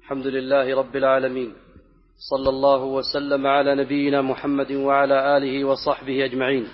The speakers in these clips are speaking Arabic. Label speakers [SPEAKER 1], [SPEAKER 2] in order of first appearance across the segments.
[SPEAKER 1] الحمد لله رب العالمين، صلى الله وسلم على نبينا محمد وعلى آله وصحبه أجمعين.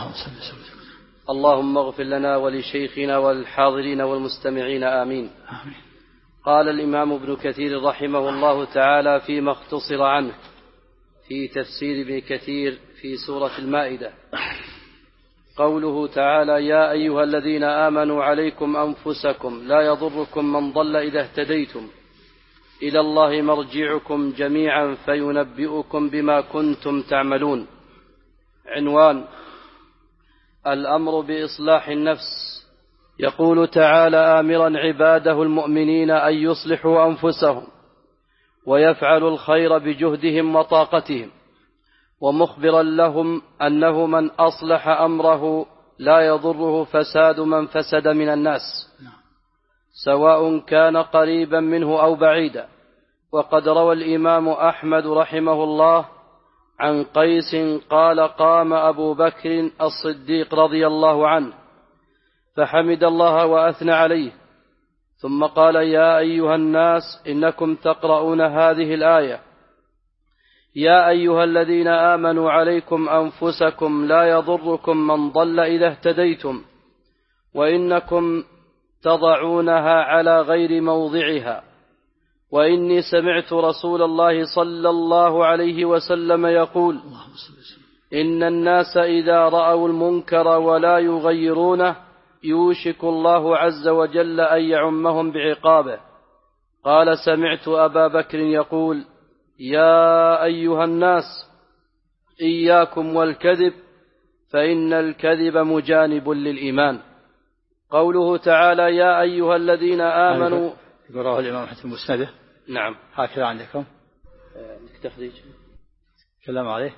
[SPEAKER 1] اللهم اغفر لنا ولشيخنا والحاضرين والمستمعين آمين. قال الإمام ابن كثير رحمه الله تعالى فيما اختصر عنه في تفسير ابن كثير في سورة المائدة، قوله تعالى: يا أيها الذين آمنوا عليكم أنفسكم لا يضركم من ضل إذا اهتديتم إلى الله مرجعكم جميعا فينبئكم بما كنتم تعملون. عنوان: الأمر بإصلاح النفس. يقول تعالى آمرا عباده المؤمنين أن يصلحوا أنفسهم ويفعلوا الخير بجهدهم وطاقتهم، ومخبرا لهم أنه من أصلح أمره لا يضره فساد من فسد من الناس، سواء كان قريبا منه أو بعيدا. وقد روى الإمام أحمد رحمه الله عن قيس قال: قام أبو بكر الصديق رضي الله عنه فحمد الله وأثنى عليه، ثم قال: يا أيها الناس إنكم تقرؤون هذه الآية: يا أيها الذين آمنوا عليكم أنفسكم لا يضركم من ضل إذا اهتديتم، وإنكم تضعونها على غير موضعها. وإني سمعت رسول الله صلى الله عليه وسلم يقول: إن الناس إذا رأوا المنكر ولا يغيرونه يوشك الله عز وجل أن يعمهم بعقابه. قال: سمعت أبا بكر يقول: يا أيها الناس إياكم والكذب فإن الكذب مجانب للإيمان. قوله تعالى: يا أيها الذين آمنوا.
[SPEAKER 2] رواه الإمام أحمد في مسنده.
[SPEAKER 1] نعم.
[SPEAKER 2] هكذا عندكم
[SPEAKER 1] تخريج
[SPEAKER 2] كلام عليه.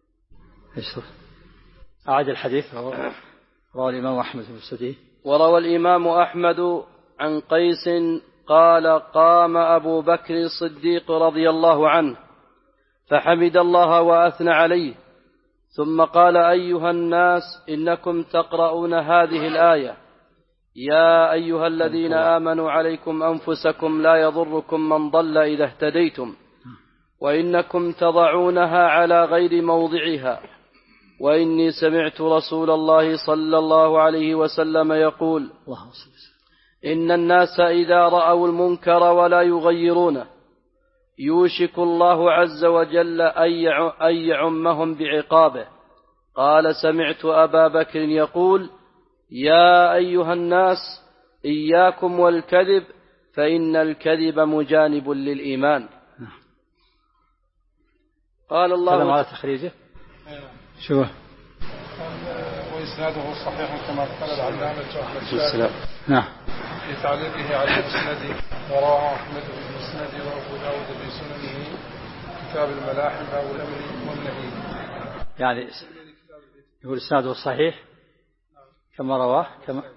[SPEAKER 2] أعد الحديث. رواه الإمام أحمد في مسنده.
[SPEAKER 1] وروى الإمام أحمد عن قيس قال: قام أبو بكر الصديق رضي الله عنه فحمد الله وأثنى عليه، ثم قال: أيها الناس إنكم تقرؤون هذه الآية: يا أيها الذين آمنوا عليكم أنفسكم لا يضركم من ضل إذا اهتديتم، وإنكم تضعونها على غير موضعها. وإني سمعت رسول الله صلى الله عليه وسلم يقول: إن الناس إذا رأوا المنكر ولا يغيرونه يوشك الله عز وجل أن يعمهم بعقابه. قال: سمعت أبا بكر يقول: يا أيها الناس إياكم والكذب فإن الكذب مجانب للإيمان. قال الله
[SPEAKER 2] كلام على تخريجه. شو
[SPEAKER 3] وإسناده صحيح كما قال العلامة أحمد شاكر
[SPEAKER 2] نعم
[SPEAKER 3] في تعليقه على المسند، ورواه أحمد في المسند وأبو داود في سننه كتاب الملاحم باب الأمر والنهي.
[SPEAKER 2] يعني يقول إسناده صحيح كما رواه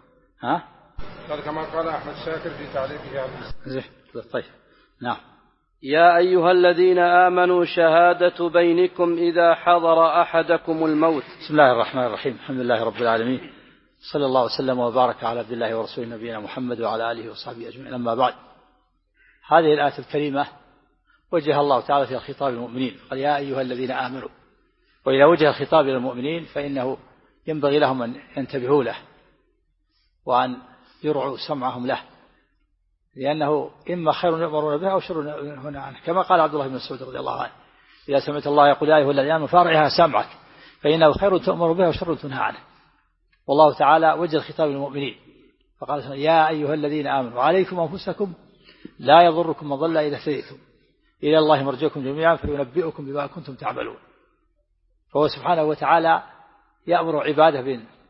[SPEAKER 3] كما قال أحمد شاكر في تعليقه على المسند.
[SPEAKER 2] طيب. نعم.
[SPEAKER 1] يا أيها الذين آمنوا شهادة بينكم إذا حضر أحدكم الموت.
[SPEAKER 2] بسم الله الرحمن الرحيم. الحمد لله رب العالمين، صلى الله وسلم وبارك على عبد الله ورسوله نبينا محمد وعلى آله وصحبه أجمعين. أما بعد، هذه الآية الكريمة وجه الله تعالى فيها خطاب المؤمنين، قال: يا أيها الذين آمنوا. وإذا وجه الخطاب إلى المؤمنين فإنه ينبغي لهم أن ينتبهوا له وأن يرعوا سمعهم له، لأنه إما خير يؤمرون به أو شر ينهون عنه، كما قال عبد الله بن مسعود رضي الله عنه: إذا سمعت الله يقول: يا أيها الذين آمنوا فارعها سمعك فإنه خير تؤمر به وشر تنهى عنه. والله تعالى وجه الخطاب للمؤمنين فقال: يا أيها الذين آمنوا عليكم أنفسكم لا يضركم من ضل إذا اهتديتم إلى الله مرجعكم جميعا فينبئكم بما كنتم تعملون. فهو سبحانه وتعالى يأمر عباده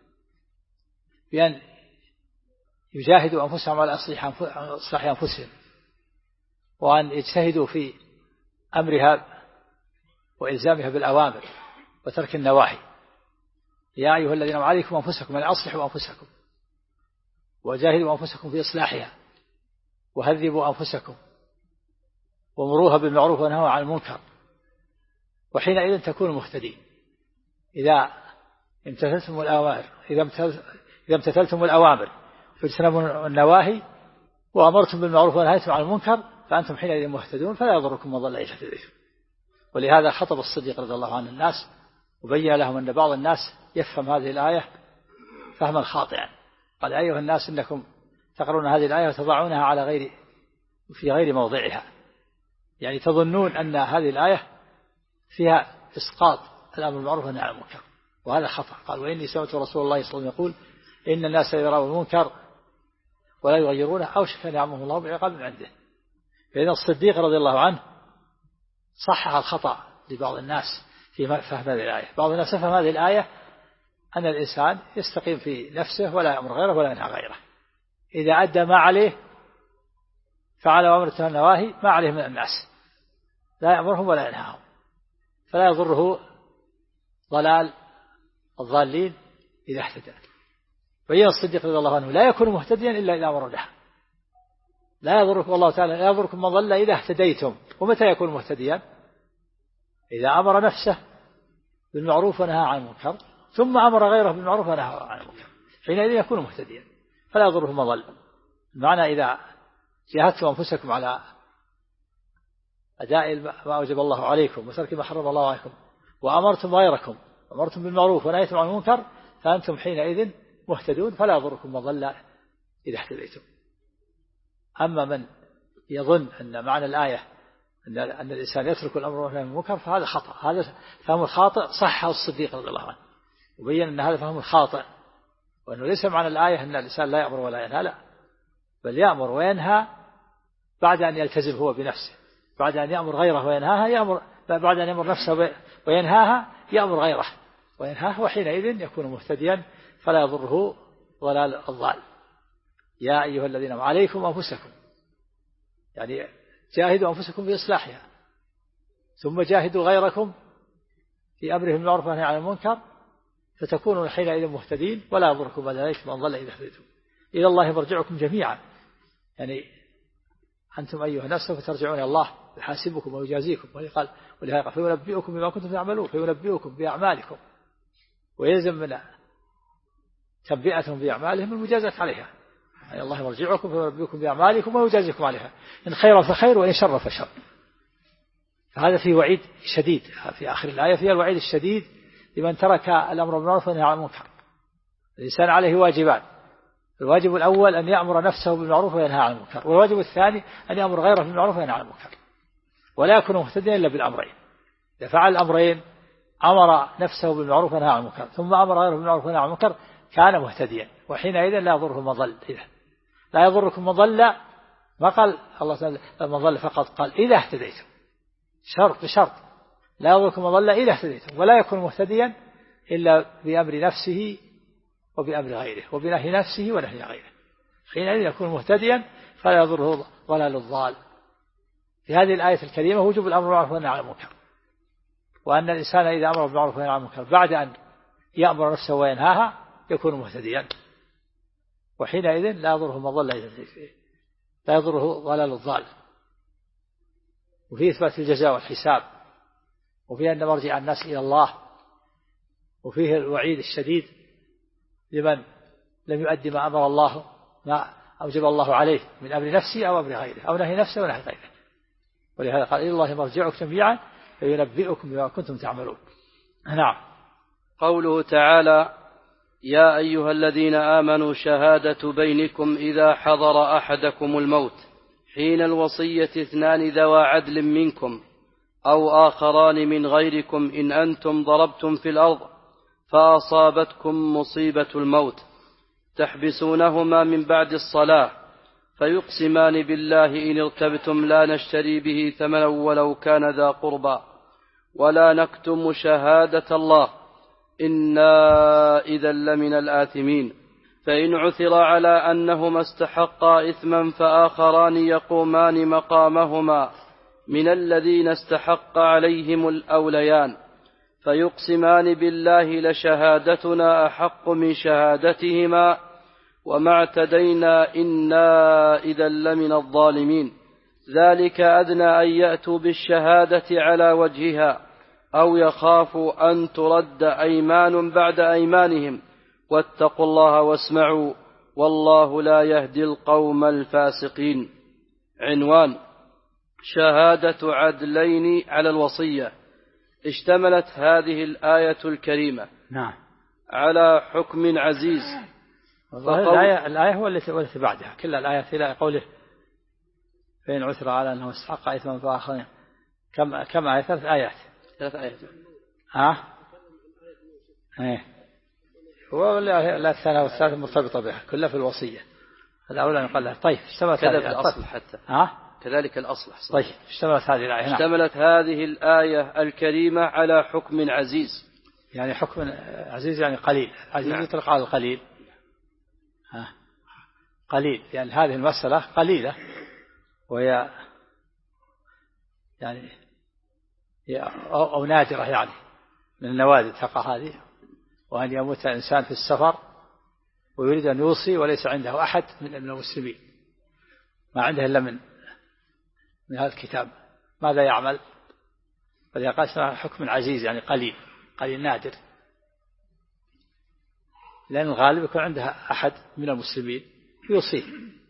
[SPEAKER 2] بأن يجاهدوا أنفسهم على إصلاح أنفسهم، وأن يجتهدوا في أمرها وإلزامها بالأوامر وترك النواهي. يا أيها الذين آمنوا عليكم أنفسكم، يعني أصلحوا أنفسكم وجاهدوا أنفسكم في إصلاحها، وهذبوا أنفسكم ومروها بالمعروف ونهوا عن المنكر، وحينئذ تكونوا مهتدين. إذا امتثلتم الأوامر واجتنبوا النواهي وأمرتم بالمعروف ونهيتم عن المنكر فأنتم حينئذ مهتدون فلا يضركم من ضل إذا اهتديتم. ولهذا خطب الصديق رضي الله عنه الناس وبين لهم أن بعض الناس يفهم هذه الآية فهما خاطئا. قال أيها الناس إنكم تقرؤون هذه الآية وتضعونها في غير موضعها، يعني تظنون أن هذه الآية فيها إسقاط الأمر بالمعروف والنهي عن المنكر، وهذا خطأ. قال وإني سمعت رسول الله صلى الله عليه وسلم يقول إن الناس إذا رأوا المنكر ولا يغيرونه أوشك أن يعمهم الله بعقاب من عنده. فإن الصديق رضي الله عنه صحح الخطأ لبعض الناس في فهم هذه الآية. بعض الناس فهم هذه الآية أن الإنسان يستقيم في نفسه ولا يأمر غيره ولا ينهى غيره، إذا أدى ما عليه فعل أمره والنواهي ما عليه من الناس، لا يأمرهم ولا ينهاهم، فلا يضره ضلال الضالين إذا اهتدى. وإن الصديق رضي الله عنه لا يكون مهتديا إلا إذا أمر له. لا يضركم والله تعالى لا يضركم من ضل إذا اهتديتم. ومتى يكون مهتديا؟ إذا أمر نفسه بالمعروف ونهى عن المنكر ثم أمر غيره بالمعروف ونهى عن المنكر، حينئذ يكون مهتديا فلا يضركم من ضل. معنى إذا جاهدتم أنفسكم على أداء ما أوجب الله عليكم وترك ما حرم الله عليكم وأمرتم غيركم أمرتم بالمعروف ونهيتم عن المنكر فأنتم حينئذ مهتدون فلا يضركم من ضل إذا اهتديتم. أما من يظن أن معنى الآية أن الإنسان يترك الأمر والنهي عن المنكر فهذا خطأ، هذا فهم الخاطئ صحه الصديق رضي الله عنه وبين أن هذا فهم الخاطئ، وأنه ليس معنى الآية أن الإنسان لا يأمر ولا ينهى، لا، بل يأمر وينهى بعد أن يلتزم هو بنفسه، بعد أن يأمر غيره وينهاها بعد أن يأمر نفسه وينهاها يأمر غيره وينهاه، وحينئذ يكون مهتديا فلا يضره ضلال الضال. يا أيها الذين آمنوا عليكم أنفسكم، يعني جاهدوا أنفسكم بإصلاحها، ثم جاهدوا غيركم في أمره بالمعروف والنهي عن المنكر فتكونوا حينئذ مهتدين ولا يضركم من ضل إذا اهتديتم. إلى الله مرجعكم جميعا، يعني أنتم أيها الناس سوف ترجعون إلى الله يحاسبكم ويجازيكم، ولهذا قال فينبئكم بما كنتم تعملون، فينبئكم بأعمالكم، ويلزم من تنبئتهم بأعمالهم المجازة عليها. يعني الله مرجعكم فينبئكم بأعمالكم ويجازيكم عليها، إن خير فخير وإن شر فشر. فهذا فيه وعيد شديد في آخر الآية، فيها الوعيد الشديد لمن ترك الأمر بالمعروف والنهي عن المنكر. الإنسان عليه واجبان، الواجب الأول أن يأمر نفسه بالمعروف وينهى عن المنكر، والواجب الثاني أن يأمر غيره بالمعروف وينهى عن المنكر، ولا يكون مهتديا إلا بالأمرين. إذا فعل الأمرين أمر نفسه بالمعروف وينهى عن المنكر ثم أمر غيره بالمعروف وينهى عن المنكر كان مهتديا، وحينئذ لا يضره من ضل. لا يضركم من ضل، ما قال الله تعالى من ضل فقط، قال إذا اهتديتم، شرط بشرط، لا يضركم من ضل إذا اهتديتم، ولا يكون مهتديا إلا بأمر نفسه وبأمر غيره وبنهي نفسه ونهي غيره، حينئذ يكون مهتديا فلا يضره ضلال الضال. في هذه الآية الكريمة وجوب الأمر بالمعروف والنهي عن المنكر، وأن الإنسان إذا أمر بالمعروف والنهي عن المنكر بعد أن يأمر نفسه وينهاها يكون مهتديا، وحينئذ لا يضره من ضل لا يضره ضلال الضال. وفيه إثبات الجزاء والحساب، وفيه أن مرجع الناس إلى الله، وفيه الوعيد الشديد لمن لم يؤدي ما أمر الله ما أوجب الله عليه من أمر نفسه أو أمر غيره أو نهي نفسه ونهي غيره. ولهذا قال إلى الله مرجعكم جميعا فينبئكم بما كنتم تعملون. نعم.
[SPEAKER 1] قوله تعالى يا أيها الذين آمنوا شهادة بينكم إذا حضر أحدكم الموت حين الوصية اثنان ذوى عدل منكم أو آخران من غيركم إن أنتم ضربتم في الأرض فأصابتكم مصيبة الموت تحبسونهما من بعد الصلاة فيقسمان بالله إن ارتبتم لا نشتري به ثمنا ولو كان ذا قربى ولا نكتم شهادة الله إنا إذا لمن الآثمين. فإن عثر على أنهما استحقا إثما فآخران يقومان مقامهما من الذين استحق عليهم الأوليان فيقسمان بالله لشهادتنا أحق من شهادتهما وما اعتدينا إنا إذا لمن الظالمين. ذلك أدنى أن يأتوا بالشهادة على وجهها أو يخافوا أن ترد أيمان بعد أيمانهم واتقوا الله واسمعوا والله لا يهدي القوم الفاسقين. عنوان: شهادة عدلين على الوصية. اشتملت هذه الآية الكريمة
[SPEAKER 2] نعم
[SPEAKER 1] على حكم عزيز.
[SPEAKER 2] الآية هو التي بعدها، كل الآيات إلى قوله فإن عثر على أنه استحق إثما فآخرين. كم آية؟ 3 آيات.
[SPEAKER 1] 3 آيات.
[SPEAKER 2] إيه. هو الآية الثانية والثالثة مرتبطة بها، كلها في الوصية. الأولى قال لها طيب اشتملت
[SPEAKER 1] كذا في الأصل حتى.
[SPEAKER 2] كذلك
[SPEAKER 1] الأصل.
[SPEAKER 2] طيب اشتملت هذه الآية.
[SPEAKER 1] اشتملت هذه الآية الكريمة على حكم عزيز.
[SPEAKER 2] يعني حكم عزيز يعني قليل. عزيز يطلق على القليل. قليل يعني هذه المسألة قليلة، وهي يعني أو نادرة، يعني من النوادر تقع هذه. وأن يموت إنسان في السفر ويريد أن يوصي وليس عنده أحد من المسلمين، ما عنده إلا من هذا الكتاب، ماذا يعمل؟ فإذا قال حكم عزيز يعني قليل نادر، لأن الغالب يكون عندها أحد من المسلمين يوصيه،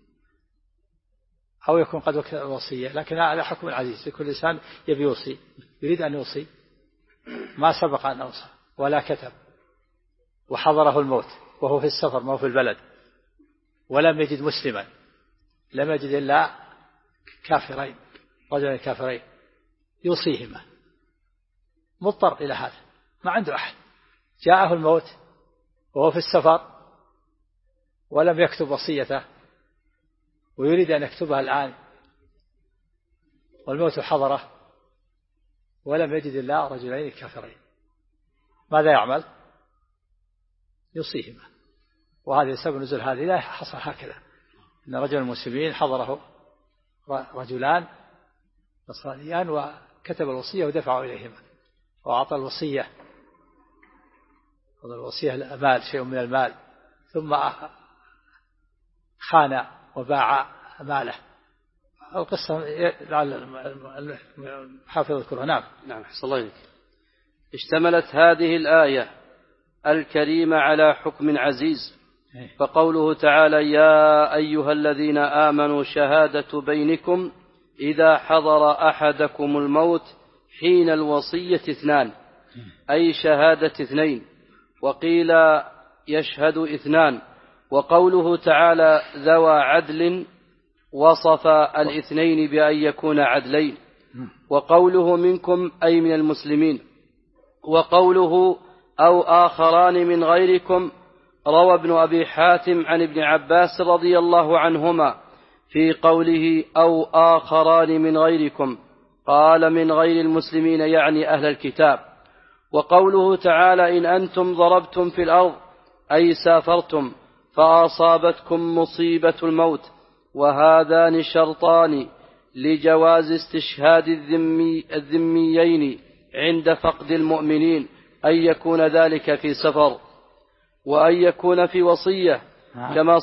[SPEAKER 2] أو يكون قد وكل الوصية. لكن هذا حكم عزيز، كل إنسان يبي يوصي، يريد أن يوصي، ما سبق أن أوصى ولا كتب، وحضره الموت وهو في السفر ما هو في البلد، ولم يجد مسلما، لم يجد إلا كافرين، رجلين كافرين يوصيهما، مضطر إلى هذا، ما عنده أحد، جاءه الموت وهو في السفر ولم يكتب وصيته ويريد أن يكتبها الآن، والموت حضره ولم يجد إلا رجلين كافرين، ماذا يعمل؟ يوصيهما. وهذا سبب نزول هذه لا حصل هكذا، إن رجل المسلمين حضره رجلان نصرانيان وكتب الوصية ودفعوا إليهما وأعطى الوصية المال، شيء من المال، ثم خان وباع ماله. القصة حافظ القرآن.
[SPEAKER 1] نعم حسن الله إليك. اشتملت هذه الآية الكريمة على حكم عزيز، فقوله تعالى: يا أيها الذين آمنوا شهادة بينكم إذا حضر أحدكم الموت حين الوصية 2، أي شهادة 2، وقيل يشهد 2. وقوله تعالى: ذوى عدل، وصف 2 بأن يكون عدلين. وقوله منكم أي من المسلمين. وقوله أو آخران من غيركم، روى ابن أبي حاتم عن ابن عباس رضي الله عنهما في قوله أو آخران من غيركم، قال من غير المسلمين يعني أهل الكتاب. وقوله تعالى: إن أنتم ضربتم في الأرض أي سافرتم فأصابتكم مصيبة الموت، وهذان شرطان لجواز استشهاد الذميين عند فقد المؤمنين، أن يكون ذلك في سفر وأن يكون في وصية، كما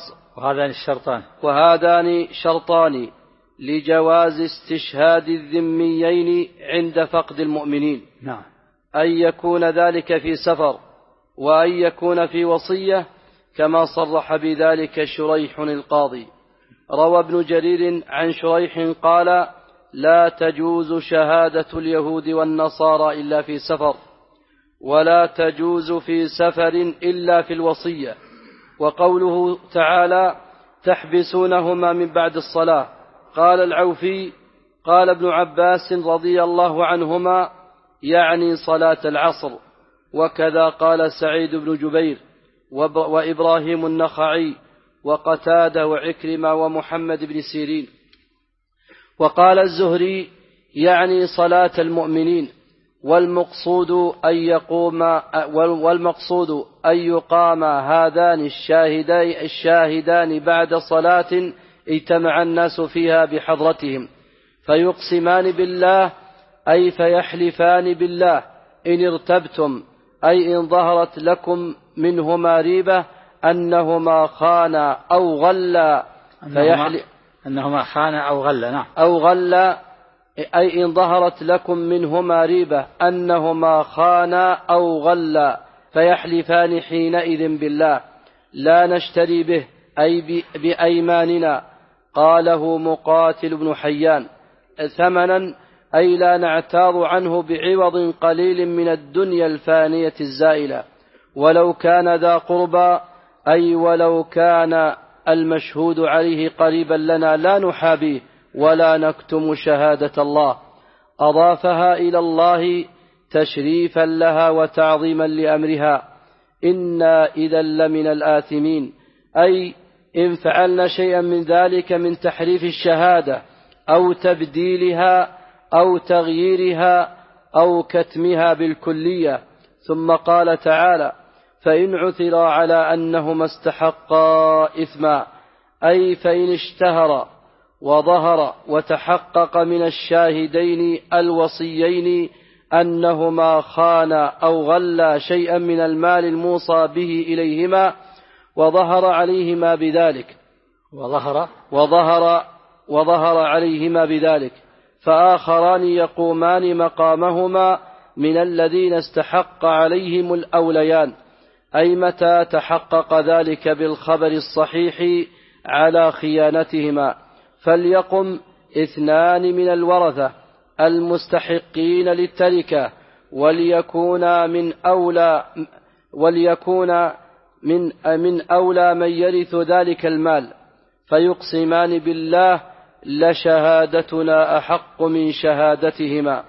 [SPEAKER 1] وهذان شرطان لجواز استشهاد الذميين عند فقد المؤمنين، أن يكون ذلك في سفر وأن يكون في وصية، كما صرح بذلك شريح القاضي. روى ابن جرير عن شريح قال: لا تجوز شهادة اليهود والنصارى إلا في سفر، ولا تجوز في سفر إلا في الوصية. وقوله تعالى: تحبسونهما من بعد الصلاة، قال العوفي: قال ابن عباس رضي الله عنهما يعني صلاة العصر. وكذا قال سعيد بن جبير وإبراهيم النخعي وقتادة وعكرمة ومحمد بن سيرين. وقال الزهري يعني صلاة المؤمنين، والمقصود أن يقام هذان الشاهدان بعد صلاة اجتمع الناس فيها بحضرتهم، فيقسمان بالله أي فيحلفان بالله إن ارتبتم، أي إن ظهرت لكم منهما ريبة أنهما خانا أو غلا،
[SPEAKER 2] أنهما خانا أو غلا، نعم،
[SPEAKER 1] أو غلا، أي إن ظهرت لكم منهما ريبة أنهما خانا أو غلا، فيحلفان حينئذ بالله لا نشتري به، أي بأيماننا. قاله مقاتل بن حيان. ثمنا أي لا نعتاض عنه بعوض قليل من الدنيا الفانية الزائلة، ولو كان ذا قربى، أي ولو كان المشهود عليه قريبا لنا لا نحابيه ولا نكتم شهادة الله. أضافها إلى الله تشريفا لها وتعظيما لأمرها. إنا إذا لمن الآثمين، أي إن فعلنا شيئا من ذلك من تحريف الشهادة أو تبديلها أو تغييرها أو كتمها بالكلية. ثم قال تعالى: فإن عثر على أنهما استحقا إثما، أي فإن اشتهر وظهر وتحقق من الشاهدين الوصيين أنهما خانا أو غلا شيئا من المال الموصى به إليهما وظهر عليهما بذلك فآخران يقومان مقامهما من الذين استحق عليهم الأوليان، أي متى تحقق ذلك بالخبر الصحيح على خيانتهما، فليقم 2 من الورثة المستحقين للتركة وليكون من أولى من يرث ذلك المال، فيقسمان بالله: لشهادتنا أحق من شهادتهما،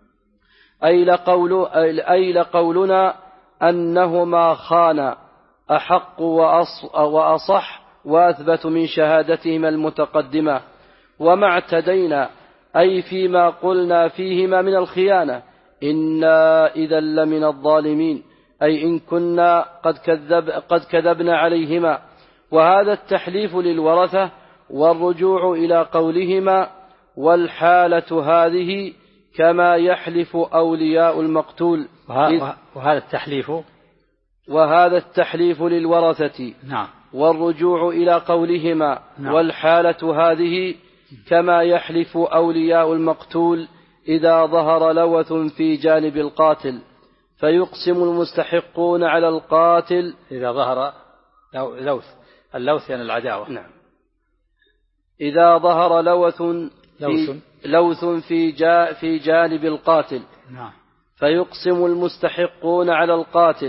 [SPEAKER 1] أي لقولنا أنهما خانا أحق وأصح وأثبت من شهادتهما المتقدمة. وما اعتدينا، أي فيما قلنا فيهما من الخيانة، إنا إذا لمن الظالمين، أي إن كنا قد كذبنا عليهما. وهذا التحليف للورثة والرجوع إلى قولهما: والحالة هذه كما يحلف أولياء المقتول. وهذا التحليف للورثة.
[SPEAKER 2] نعم.
[SPEAKER 1] والرجوع إلى قولهما: نعم. والحالة هذه كما يحلف أولياء المقتول إذا ظهر لوث في جانب القاتل، فيقسم المستحقون على القاتل
[SPEAKER 2] إذا ظهر اللوث يعني العداوة.
[SPEAKER 1] نعم. إذا ظهر لوث في جانب القاتل.
[SPEAKER 2] نعم.
[SPEAKER 1] فيقسم المستحقون على القاتل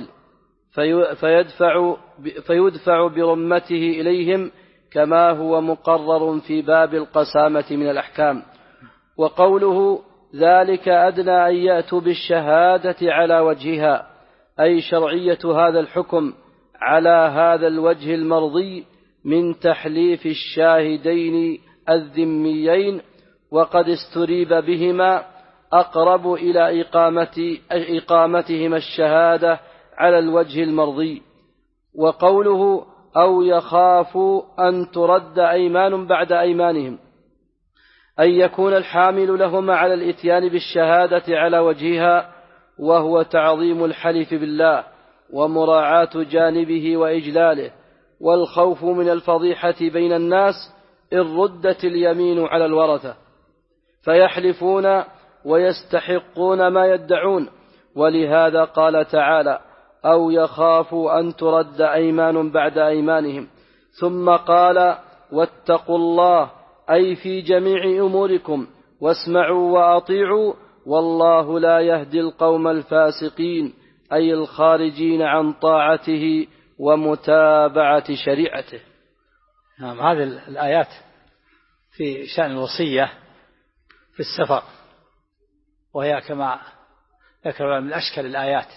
[SPEAKER 1] فيدفع برمته إليهم كما هو مقرر في باب القسامة من الأحكام. وقوله: ذلك أدنى أن يأتوا بالشهادة على وجهها، أي شرعية هذا الحكم على هذا الوجه المرضي من تحليف الشاهدين الذميين، وقد استريب بهما أقرب إلى إقامتهما الشهادة على الوجه المرضي. وقوله: أو يخافوا أن ترد أيمان بعد أيمانهم، أن يكون الحامل لهما على الإتيان بالشهادة على وجهها، وهو تعظيم الحلف بالله ومراعاة جانبه وإجلاله، والخوف من الفضيحة بين الناس إن ردت اليمين على الورثة فيحلفون ويستحقون ما يدعون. ولهذا قال تعالى: أو يخافوا أن ترد أيمان بعد أيمانهم. ثم قال: واتقوا الله، أي في جميع أموركم، واسمعوا وأطيعوا، والله لا يهدي القوم الفاسقين، أي الخارجين عن طاعته ومتابعة شريعته.
[SPEAKER 2] نعم. هذه الآيات في شأن الوصية في السفر، وهي كما ذكر من أشكل الآيات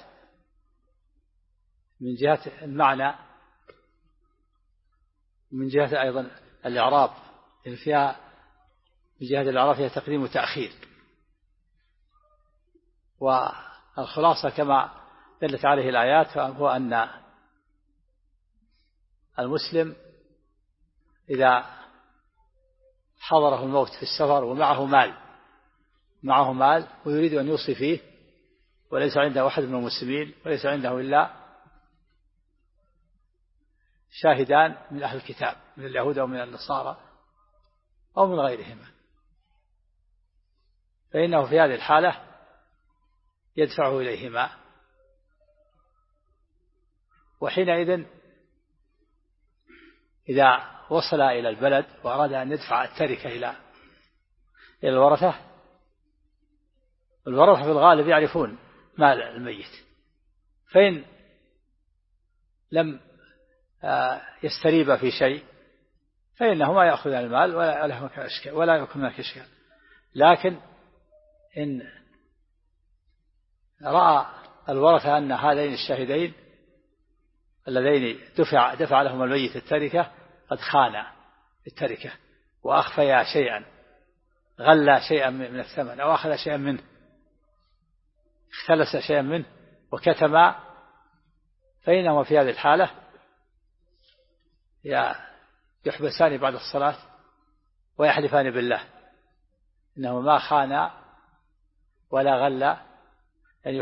[SPEAKER 2] من جهة المعنى، من جهة أيضا الإعراب، إن فيها من جهة الإعراب فيها تقديم وتأخير. والخلاصة كما دلت عليه الآيات هو أن المسلم إذا حضره الموت في السفر ومعه مال ويريد أن يوصي فيه، وليس عنده أحد من المسلمين، وليس عنده إلا شاهدان من أهل الكتاب من اليهود أو من النصارى أو من غيرهما، فإنه في هذه الحالة يدفعه إليهما، وحينئذ إذا وصل إلى البلد وأراد أن يدفع التركة إلى الورثة، الورثة في الغالب يعرفون مال الميت، فإن لم يستريب في شيء فإنه ما يأخذ المال ولا يكون هناك إشكال. لكن إن رأى الورثة أن هذين الشاهدين اللذين دفع لهم الميت التركة قد خانا التركة وأخفيا شيئا، غلا شيئا من الثمن أو أخذ شيئا منه، اختلس شيئا منه وكتما، فإنهما في هذه الحالة يحبسان بعد الصلاة ويحلفان بالله إنه ما خانا ولا غلا، يعني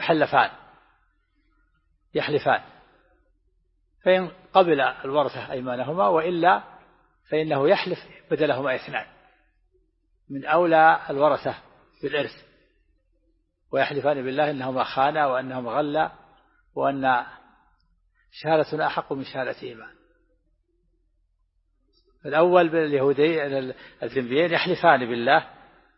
[SPEAKER 2] يحلفان، فإن قبل الورثة أيمانهما وإلا فإنه يحلف بدلهما 2 من أولى الورثة بالإرث، ويحلفان بالله إنهما خانا وأنهم غلا وأن شهادتنا أحق من شهادتهما. الأول باليهودي الذنبيين يحلفان بالله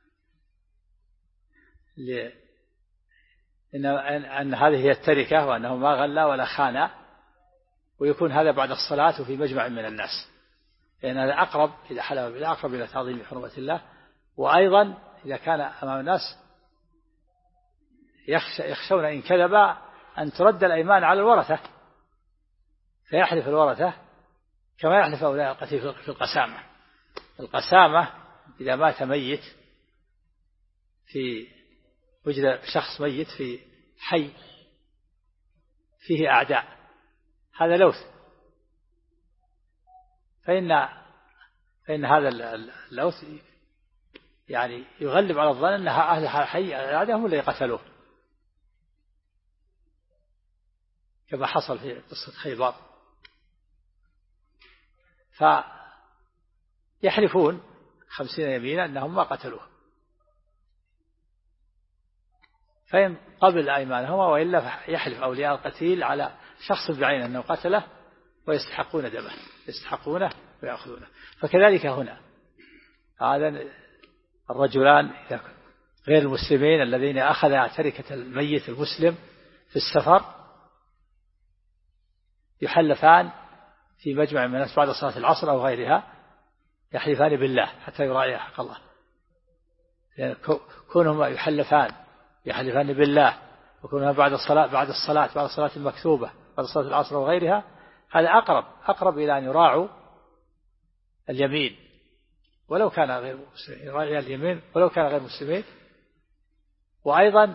[SPEAKER 2] أن هذه هي التركة وأنه ما غلا ولا خانا، ويكون هذا بعد الصلاة وفي مجمع من الناس، لأن هذا أقرب إذا حلف بالله أقرب إلى تعظيم حرمة الله. وأيضا إذا كان أمام الناس يخشون إن كذب أن ترد الأيمان على الورثة، فيحلف الورثة كما يحلف أولياء القتيل في القسامة. القسامة إذا مات ميت وجد شخص ميت في حي فيه أعداء، هذا لوث، فإن هذا اللوث يعني يغلب على الظن أن أهل الحي أعداء هم اللي قتلوه، كما حصل في قصة خيبر. فيحلفون 50 يمينا أنهم ما قتلوه، فإن قبل أيمانهما وإلا يحلف أولياء القتيل على شخص بعينه أنه قتله ويستحقون دمه، يستحقونه ويأخذونه. فكذلك هنا هذا الرجلان غير المسلمين الذين أخذا تركة الميت المسلم في السفر يحلفان في مجمع من الناس بعد صلاة العصر أو غيرها، يحلفان بالله حتى يراعي حق الله، يعني كونهما يحلفان بالله وكونها بعد الصلاة المكتوبة بعد صلاة العصر وغيرها، هذا أقرب إلى أن يراعوا اليمين ولو كان غير مسلمين، يراعي اليمين ولو كان غير مسلمين. وأيضا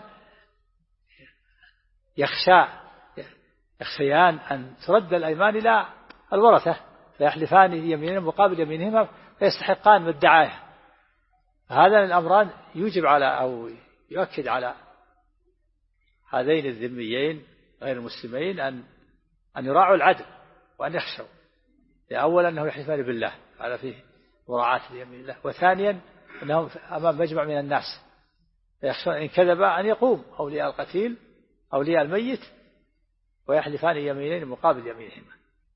[SPEAKER 2] يخشيان أن ترد الأيمان إلى الورثة فيحلفان يمينا مقابل يمينهما فيستحقان بالدعاية. هذا الأمران يوجب على أو يؤكد على هذين الذميين غير المسلمين أن يراعوا العدل وأن يخشوا، أولا أنه يحلفان بالله على فيه مراعاة اليمين الله، وثانيا أنهم أمام مجمع من الناس يخشون إن كذب أن يقوم أولياء القتيل أولياء الميت ويحلفان يمينين مقابل يمينهما،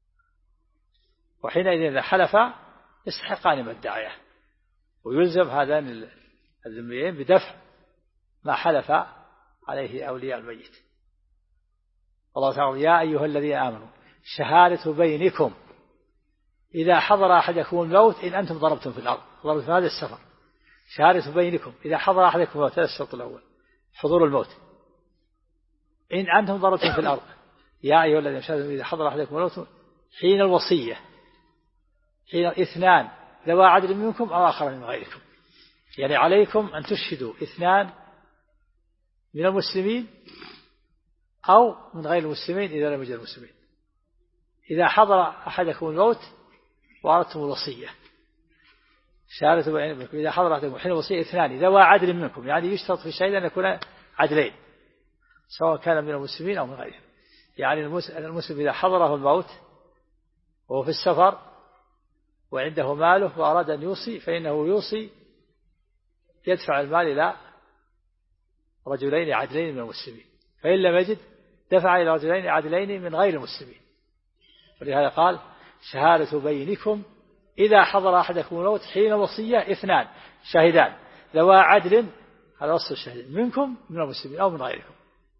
[SPEAKER 2] وحينئذ إذا حلفا يستحقان ما الدعاية، ويلزم هذان الذميين بدفع ما حلف عليه أولياء الميت. الله تعالى يا أيها الذين آمنوا شهادة بينكم إذا حضر أحدكم الموت إن أنتم ضربتم في الأرض، ضربتم في هذا السفر، شهادة بينكم إذا حضر أحدكم الموت، هذا الشرط الأول حضور الموت، إن أنتم ضربتم في الأرض يا أيها الذين آمنوا إذا حضر أحدكم الموت حين الوصية، حين 2 ذوى عدل منكم أو آخر من غيركم، يعني عليكم أن تشهدوا 2 من المسلمين أو من غير المسلمين إذا لم يوجد المسلمين، إذا حضر أحدكم الموت وأردتم الوصية، شهادة بينكم إذا حضر أحدكم حين الوصية 2 ذوى عدل منكم، يعني يشترط في الشهيد أن يكون عدلين سواء كان من المسلمين أو من غيرهم. يعني المسلم إذا حضره الموت وهو في السفر وعنده ماله وأراد أن يوصي فإنه يوصي يدفع المال إلى رجلين عدلين من المسلمين، فإن لم يجد دفع إلى رجلين عدلين من غير المسلمين. ولهذا قال شهادة بينكم إذا حضر أحدكم الموت حين وصية 2 شاهدان ذوى عدل، هذا وصف الشهيد، منكم من المسلمين أو من غيركم،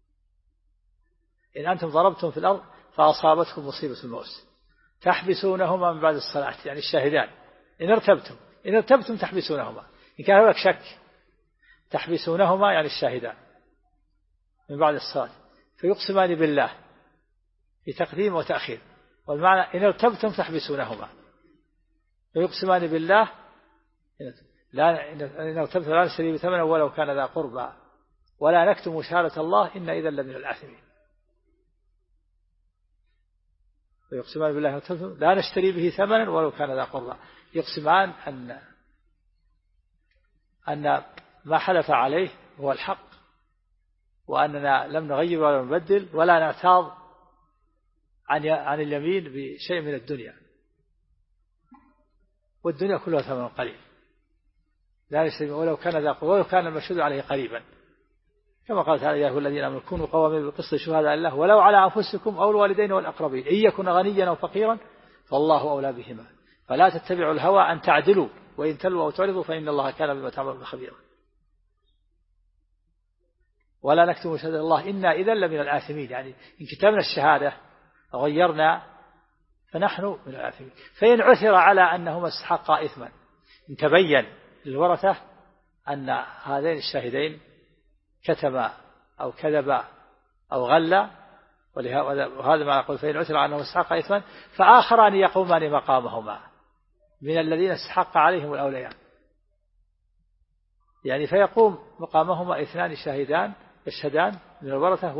[SPEAKER 2] إن أنتم ضربتم في الأرض فأصابتكم مصيبة الموت تحبسونهما من بعد الصلاة، يعني الشاهدان إن ارتبتم تحبسونهما، إن كان هناك شك تحبسونهما يعني الشاهدان من بعد الصلاة، فيقسمان بالله بتقديم وتأخير، والمعنى إن ارتبتم تحبسونهما، فيقسمان بالله إن ارتبتم لا نشتري بثمنا ولو كان ذا قربى ولا نكتم شهادة الله إن إذا لمن الآثمين. ويقسمان بالله لا نشتري به ثمنا ولو كان ذا قربى، يقسمان أن ما حلف عليه هو الحق، وأننا لم نغير ولا نبدل ولا نعتاض عن اليمين بشيء من الدنيا، والدنيا كلها ثمن قليل، لا نشتري ولو كان ذا قربى ولو كان المشهود عليه قريبا، كما قال تعالى: يا أيها الذين آمنوا كونوا قوامين بالقسط شهداء لله ولو على أنفسكم أو الوالدين والأقربين إن يكن غنيا أو فقيرا فالله أولى بهما فلا تتبعوا الهوى أن تعدلوا وإن تلووا أو تعرضوا فإن الله كان بما تعملون خبيرا. ولا نكتم شهادة الله إنا إذا لمن الآثمين، يعني إن كتبنا الشهادة غيرنا فنحن من الآثمين. فإن عثر على أنهما استحقا إثما، إن تبين للورثة أن هذين الشاهدين كتما أو كذبا أو غلا، وهذا ما نقول فإن عثر على أنهما استحقا إثما فآخران يقومان مقامهما من الذين استحق عليهم الأوليان، يعني فيقوم مقامهما 2 شاهدان يشهدان من الورثة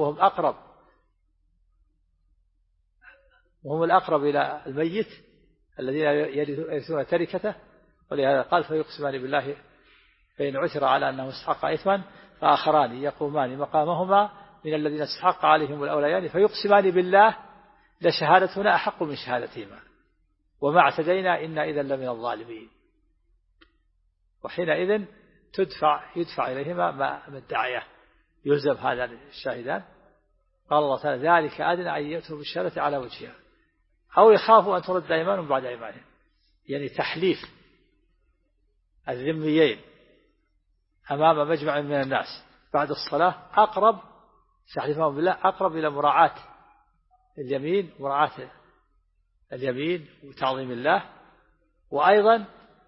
[SPEAKER 2] وهم الأقرب إلى الميت الذين يرثون تركته، ولهذا قال: فيقسمان بالله فإن عثر على أنه استحق إثما فآخران يقومان مقامهما من الذين استحق عليهم الأوليان فيقسمان بالله لشهادتنا أحق من شهادتهما وما اعتدينا إنا إذا لمن الظالمين. وحينئذ يدفع إليهما ما ادعيه، يلزم هذا الشاهدان. قال الله تعالى: ذلك أدنى أن يأتوا بالشهادة على وجهها أو يخافوا أن ترد أيمان بعد أيمانهم، يعني تحليف الذميين أمام مجمع من الناس بعد الصلاة أقرب، تحليفهم بالله أقرب إلى مراعاة اليمين وتعظيم الله، وأيضا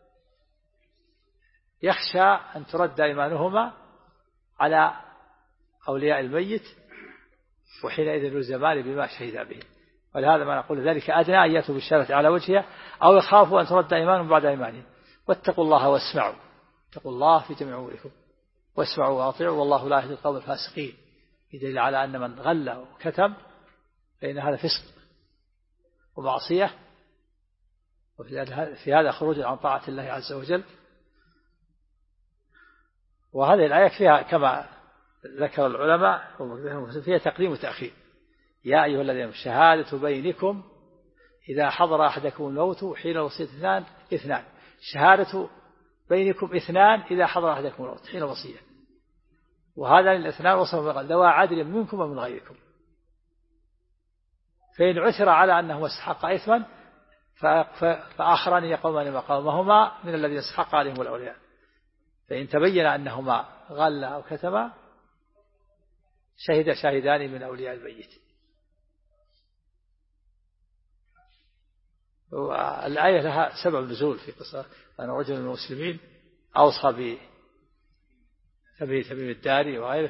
[SPEAKER 2] يخشى أن ترد أيمانهما على أولياء الميت، وحينئذ يلزمان بما شهد به. ولهذا ما نقول ذلك أدنى أن يأتوا بالشهادة على وجهها أو يخافوا أن ترد أيمان بعد أيمانهم. واتقوا الله واسمعوا، اتقوا الله في جميع أموركم واسمعوا وأطيعوا والله لا يهدي القوم الفاسقين، يدل على أن من غل وكتم فإن هذا فسق ومعصية، وفي هذا خروج عن طاعة الله عز وجل. وهذه الآية فيها كما ذكر العلماء فيها تقديم وتأخير. يا أيها الذين آمنوا شهادة بينكم إذا حضر أحدكم الموت حين وصية 2 شهادة بينكم 2 إذا حضر أحدكم الموت حين وصية، وهذا الاثنان وصفوا ذوى عدل منكم ومن غيركم. فإن عثر على أنهما استحقا إثما فآخران يقومان مقامهما من الذين استحق عليهم الأولياء، فإن تبين أنهما غلا أو كتما شهد شاهدان من أولياء الميت. والآية لها سبب نزول في قصة أن رجل من المسلمين أوصى بتميم الداري وغيره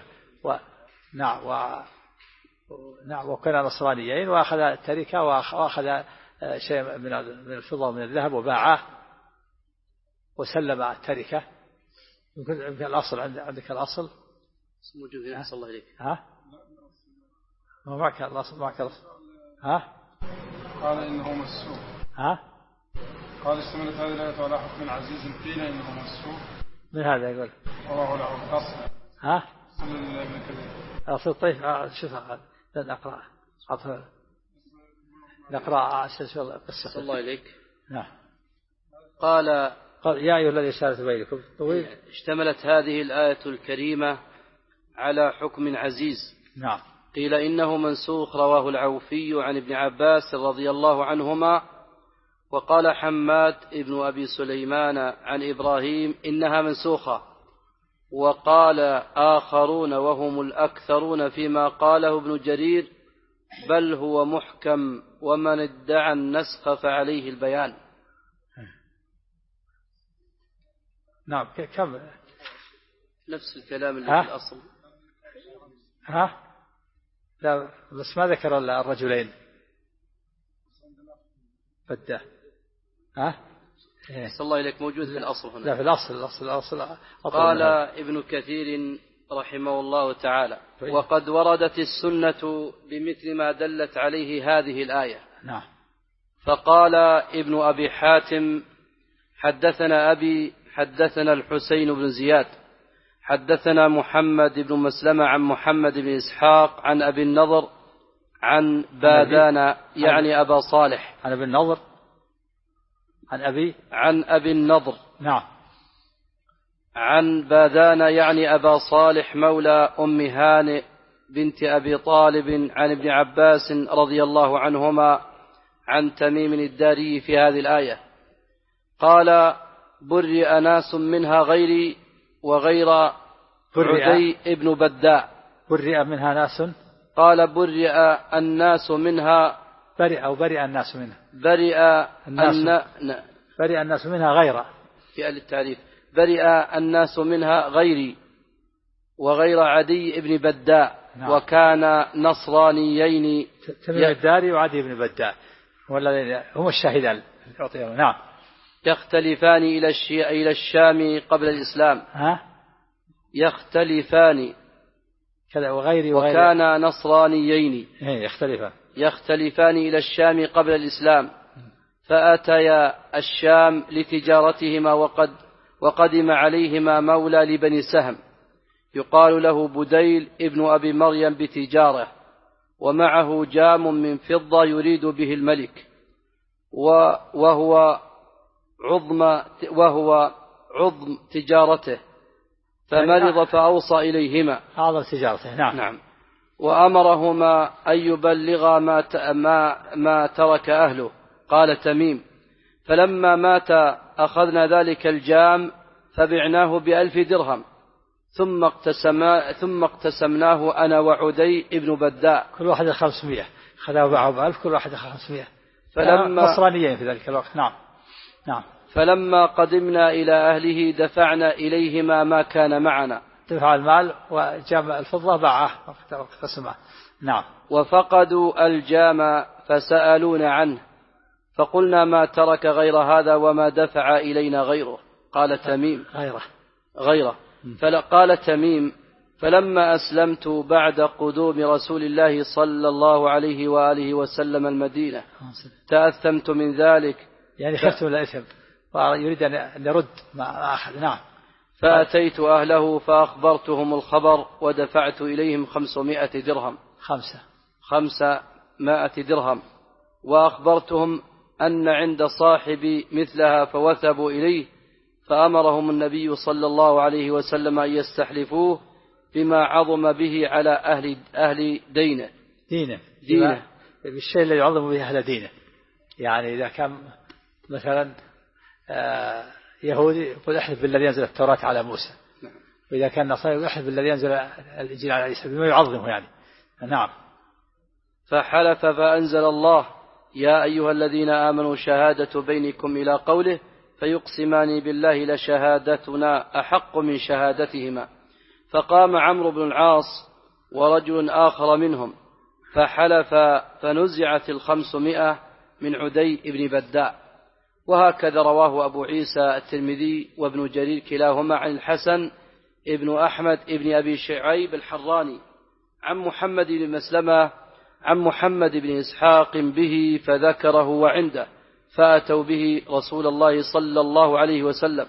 [SPEAKER 2] وكان نصرانيين، وأخذ التركة وأخذ شيء من الفضة ومن الذهب وباعه وسلم التركة. يمكن الأصل عندك الأصل
[SPEAKER 1] موجود هنا. صلى الله عليك.
[SPEAKER 2] ما معك الأصل؟ معك الأصل؟
[SPEAKER 3] قال إنه مسوق. قال اشتملت هذه الآية على حكم عزيز قيل إنه مسوق.
[SPEAKER 2] من هذا يقول؟
[SPEAKER 3] والله له الأصل. سنن ابن كثير.
[SPEAKER 2] أصل. طيب شوفها نقرأ القصة.
[SPEAKER 1] صلى الله عليك.
[SPEAKER 2] نعم.
[SPEAKER 1] قال
[SPEAKER 2] يا أيها الذين شهادة بينكم.
[SPEAKER 1] اشتملت هذه الآية الكريمة على حكم عزيز.
[SPEAKER 2] نعم.
[SPEAKER 1] قيل إنه منسوخ، رواه العوفي عن ابن عباس رضي الله عنهما وقال حماد ابن أبي سليمان عن إبراهيم إنها منسوخة. وقال آخرون وهم الأكثرون فيما قاله ابن جرير بل هو محكم ومن ادعى النسخ فعليه البيان.
[SPEAKER 2] نعم. كم
[SPEAKER 1] نفس الكلام اللي في الأصل.
[SPEAKER 2] لا بس ما ذكر الرجلين بدأ.
[SPEAKER 1] صلى الله إليك موجود في الأصل هنا.
[SPEAKER 2] لا في الأصل
[SPEAKER 1] قال ابن كثير رحمه الله تعالى وقد وردت السنة بمثل ما دلت عليه هذه الآية.
[SPEAKER 2] نعم.
[SPEAKER 1] فقال ابن أبي حاتم حدثنا أبي حدثنا الحسين بن زياد حدثنا محمد بن مسلمة عن محمد بن إسحاق عن أبي النضر عن بادان يعني أبا صالح
[SPEAKER 2] عن أبي النضر
[SPEAKER 1] عن أبي النضر.
[SPEAKER 2] نعم.
[SPEAKER 1] عن بادان يعني أبا صالح مولى أم هانئ بنت أبي طالب عن ابن عباس رضي الله عنهما عن تميم الداري في هذه الآية قال برئ ناس منها غيري وغير عدي ابن بداء.
[SPEAKER 2] برئ منها ناس.
[SPEAKER 1] قال برئ الناس منها.
[SPEAKER 2] برئ الناس منها.
[SPEAKER 1] برئ
[SPEAKER 2] الناس منها غير
[SPEAKER 1] في التعريف. برئ الناس منها غيري وغير عدي ابن بداء. نعم. وكان نصرانيين
[SPEAKER 2] تميم الداري وعدي ابن بداء هم الشاهدان. نعم.
[SPEAKER 1] يختلفان إلى الشام قبل الإسلام. يختلفان
[SPEAKER 2] كذا وغيري
[SPEAKER 1] وكان نصرانيين يختلفان إلى الشام قبل الإسلام فأتيا الشام لتجارتهما وقدم عليهما مولى لبني سهم يقال له بديل ابن أبي مريم بتجارة ومعه جام من فضة يريد به الملك وهو عظم تجارته فمرض فأوصى إليهما.
[SPEAKER 2] عظم تجارته.
[SPEAKER 1] نعم. وأمرهما أن يبلغا ما ترك أهله. قال تميم فلما مات أخذنا ذلك الجام فبعناه ب1000 درهم ثم اقتسمناه أنا وعدي ابن بداء
[SPEAKER 2] كل واحد 500 خذاه وباعه ب1000 كل واحد 500 نصرانيين في ذلك الوقت. نعم.
[SPEAKER 1] فلما قدمنا إلى أهله دفعنا إليهما ما كان معنا.
[SPEAKER 2] دفع المال وجام الفضة باعه واقتسمه. نعم.
[SPEAKER 1] وفقدوا الجام فسألونا عنه فقلنا ما ترك غير هذا وما دفع إلينا غيره. قال تميم غيره. فقال تميم فلما أسلمت بعد قدوم رسول الله صلى الله عليه وآله وسلم المدينة تأثمت من ذلك
[SPEAKER 2] يعني خفت من الإثم ويريد أن يرد ما أخذ. نعم.
[SPEAKER 1] فأتيت أهله فأخبرتهم الخبر ودفعت إليهم 500 درهم 500 درهم وأخبرتهم أن عند صاحبي مثلها فوثبوا إليه فأمرهم النبي صلى الله عليه وسلم أن يستحلفوه بما عظم به على أهل دينه
[SPEAKER 2] بالشيء الذي يعظم به أهل دينه. يعني إذا كان مثلا يهودي يقول احلف بالذي ينزل التوراة على موسى وإذا كان نصارى يحلف بالذي ينزل الإنجيل على عيسى بما يعظمه يعني. نعم.
[SPEAKER 1] فحلف فأنزل الله يا أيها الذين آمنوا شهادة بينكم إلى قوله فيقسمان بالله لشهادتنا أحق من شهادتهما. فقام عمرو بن العاص ورجل آخر منهم فحلف فنزعت 500 من عدي بن بداء. وهكذا رواه أبو عيسى الترمذي وابن جرير كلاهما عن الحسن ابن أحمد ابن أبي شعيب الحراني عن محمد بن مسلمة عن محمد بن إسحاق به فذكره وعنده فأتوا به رسول الله صلى الله عليه وسلم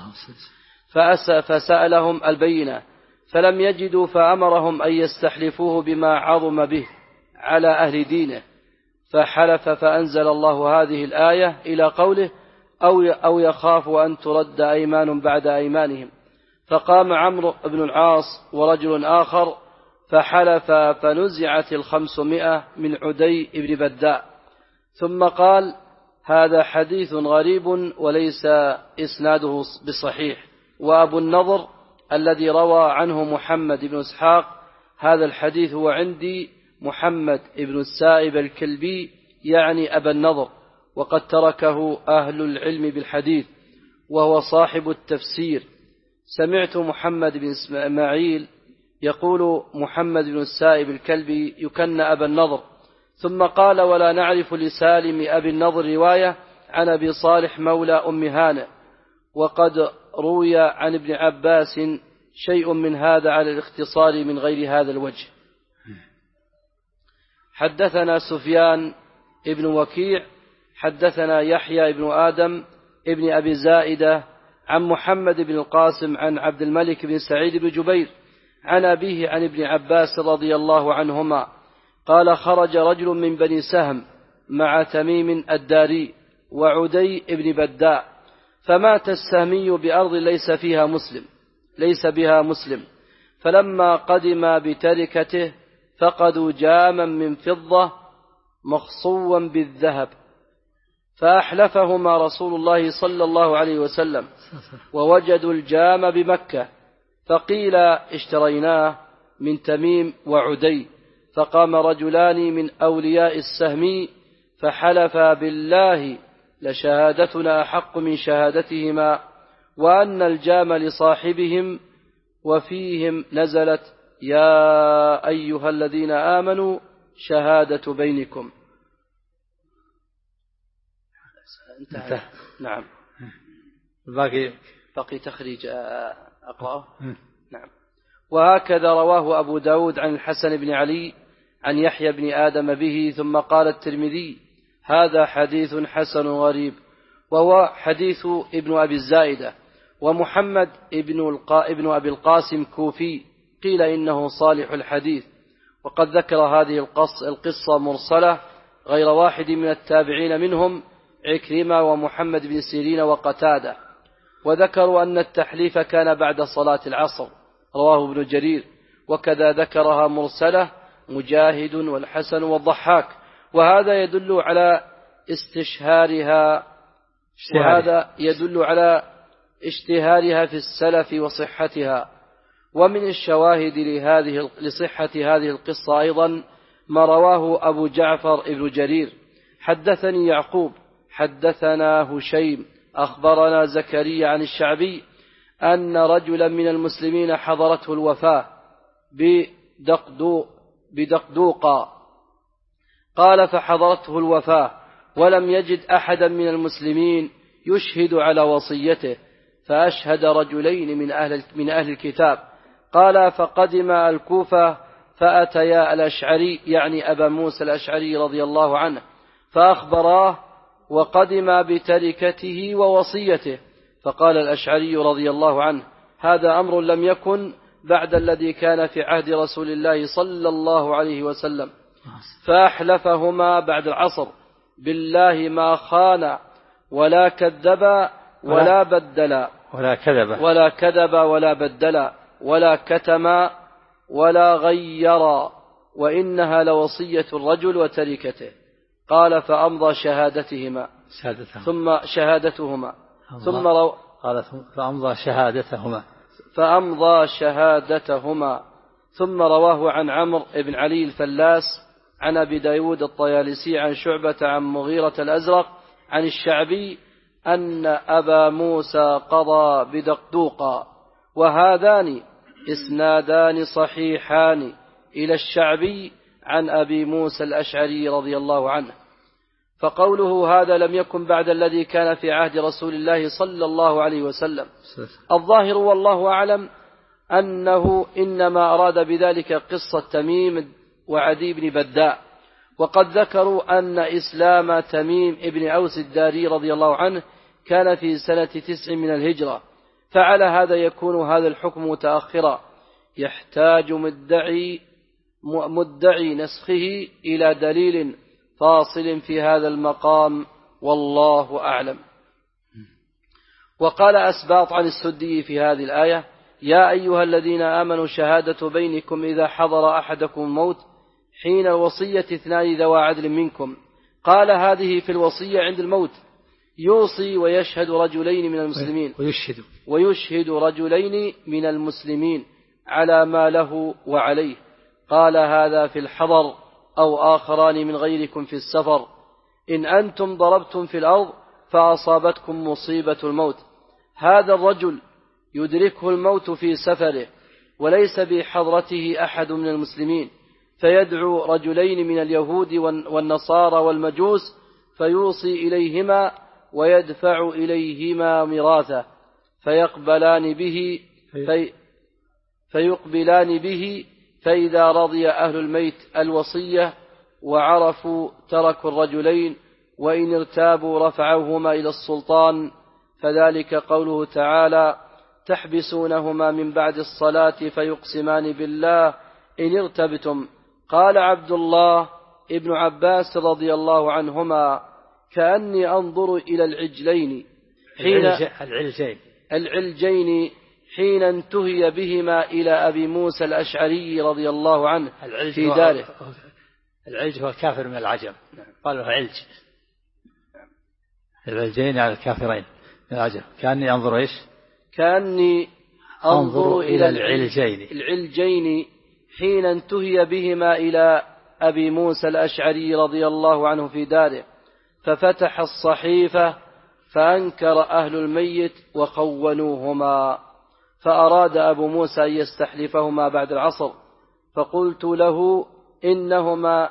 [SPEAKER 1] فسألهم البينة فلم يجدوا فأمرهم أن يستحلفوه بما عظم به على أهل دينه فحلف فأنزل الله هذه الآية إلى قوله أو يخاف أن ترد أيمان بعد أيمانهم. فقام عمرو بن العاص ورجل آخر فحلف فنزعت 500 من عدي بن بداء. ثم قال هذا حديث غريب وليس إسناده بصحيح. وأبو النضر الذي روى عنه محمد بن إسحاق هذا الحديث هو عندي محمد بن السائب الكلبي يعني أبا النضر، وقد تركه أهل العلم بالحديث، وهو صاحب التفسير. سمعت محمد بن إسماعيل يقول محمد بن السائب الكلبي يكن أبا النضر، ثم قال ولا نعرف لسالم أبي النضر رواية عن أبي صالح مولى أم هانئ، وقد روي عن ابن عباس شيء من هذا على الاختصار من غير هذا الوجه. حدثنا سفيان ابن وكيع حدثنا يحيى ابن آدم ابن أبي زائدة عن محمد بن القاسم عن عبد الملك بن سعيد بن جبير عن أبيه عن ابن عباس رضي الله عنهما قال خرج رجل من بني سهم مع تميم الداري وعدي ابن بداء، فمات السهمي بأرض ليس بها مسلم، فلما قدم بتركته فقدوا جاما من فضة مخصوا بالذهب، فأحلفهما رسول الله صلى الله عليه وسلم، ووجدوا الجام بمكة، فقيل اشتريناه من تميم وعدي، فقام رجلان من أولياء السهم فحلفا بالله لشهادتنا أحق من شهادتهما، وأن الجام لصاحبهم، وفيهم نزلت يا أيها الذين آمنوا شهادة بينكم. انتهى. نعم. باقي تخريج أقرأه. نعم. وهكذا رواه أبو داود عن الحسن بن علي عن يحيى بن آدم به، ثم قال الترمذي هذا حديث حسن غريب، وهو حديث ابن أبي الزائدة. ومحمد ابن أبي القاسم كوفي، قيل إنه صالح الحديث، وقد ذكر هذه القصة مرسلة غير واحد من التابعين منهم عكرمة ومحمد بن سيرين وقتادة، وذكروا أن التحليف كان بعد صلاة العصر، رواه ابن جرير، وكذا ذكرها مرسلة مجاهد والحسن والضحاك، وهذا يدل على اشتهارها في السلف وصحتها. ومن الشواهد لصحة هذه القصة أيضا ما رواه أبو جعفر ابن جرير حدثني يعقوب حدثنا هشيم أخبرنا زكريا عن الشعبي أن رجلا من المسلمين حضرته الوفاة بدقدوقا، قال فحضرته الوفاة ولم يجد أحدا من المسلمين يشهد على وصيته، فأشهد رجلين من أهل الكتاب، قال فقدم الكوفة فأتيا الأشعري يعني أبا موسى الأشعري رضي الله عنه فأخبراه، وقدم بتركته ووصيته، فقال الأشعري رضي الله عنه هذا أمر لم يكن بعد الذي كان في عهد رسول الله صلى الله عليه وسلم، فأحلفهما بعد العصر بالله ما خان ولا كذب ولا بدل ولا بدل ولا كتم ولا غير، وإنها لوصية الرجل وتركته. قال فأمضى شهادتهما ثم رواه عن عمرو بن علي الفلاس عن أبي داود الطيالسي عن شعبة عن مغيرة الأزرق عن الشعبي أن أبا موسى قضى بدقدوقا، وهذان إسنادان صحيحان إلى الشعبي عن أبي موسى الأشعري رضي الله عنه. فقوله هذا لم يكن بعد الذي كان في عهد رسول الله صلى الله عليه وسلم، الظاهر والله أعلم أنه إنما أراد بذلك قصة تميم وعدي بن بداء، وقد ذكروا أن إسلام تميم ابن أوس الداري رضي الله عنه كان في سنة 9 من الهجرة، فعلى هذا يكون هذا الحكم متأخرا، يحتاج مدعي نسخه إلى دليل فاصل في هذا المقام، والله أعلم. وقال أسباط عن السدي في هذه الآية يا أيها الذين آمنوا شهادة بينكم إذا حضر أحدكم الموت حين الوصية 2 ذوى عدل منكم، قال هذه في الوصية عند الموت. يوصي ويشهد رجلين من المسلمين ويشهد رجلين من المسلمين على ما له وعليه. قال هذا في الحضر أو آخران من غيركم في السفر، إن أنتم ضربتم في الأرض فأصابتكم مصيبة الموت. هذا الرجل يدركه الموت في سفره وليس بحضرته أحد من المسلمين، فيدعو رجلين من اليهود والنصارى والمجوس فيوصي إليهما ويدفع إليهما ميراثه فيقبلان به فإذا رضي أهل الميت الوصية وعرفوا تركوا الرجلين، وإن ارتابوا رفعوهما إلى السلطان. فذلك قوله تعالى: تحبسونهما من بعد الصلاة فيقسمان بالله إن ارتبتم. قال عبد الله ابن عباس رضي الله عنهما: كأني أنظر إلى العلجين حين انتهي بهما إلى أبي موسى الأشعري رضي الله عنه في داره.
[SPEAKER 2] العلج هو الكافر من العجم، قالوا علج. العلجين على الكافرين من العجم. كأني أنظر
[SPEAKER 1] كأني أنظر إلى
[SPEAKER 2] العلجين
[SPEAKER 1] حين انتهي بهما إلى أبي موسى الأشعري رضي الله عنه في داره، ففتح الصحيفة فأنكر أهل الميت وخونوهما، فأراد أبو موسى أن يستحلفهما بعد العصر، فقلت له: إنهما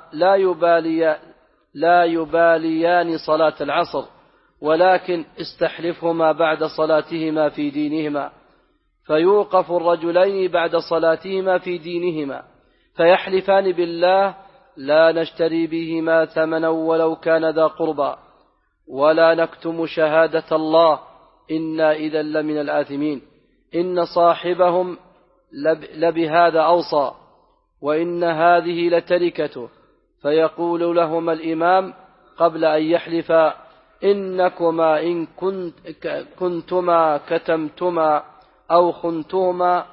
[SPEAKER 1] لا يباليان صلاة العصر، ولكن استحلفهما بعد صلاتهما في دينهما. فيوقف الرجلين بعد صلاتهما في دينهما فيحلفان بالله: لا نشتري بهما ثمنا ولو كان ذا قربى، ولا نكتم شهادة الله، إنا إذا لمن الآثمين. إن صاحبهم لبهذا أوصى، وإن هذه لتركته. فيقول لهما الإمام قبل أن يحلفا: إنكما إن كنتما كتمتما أو خنتما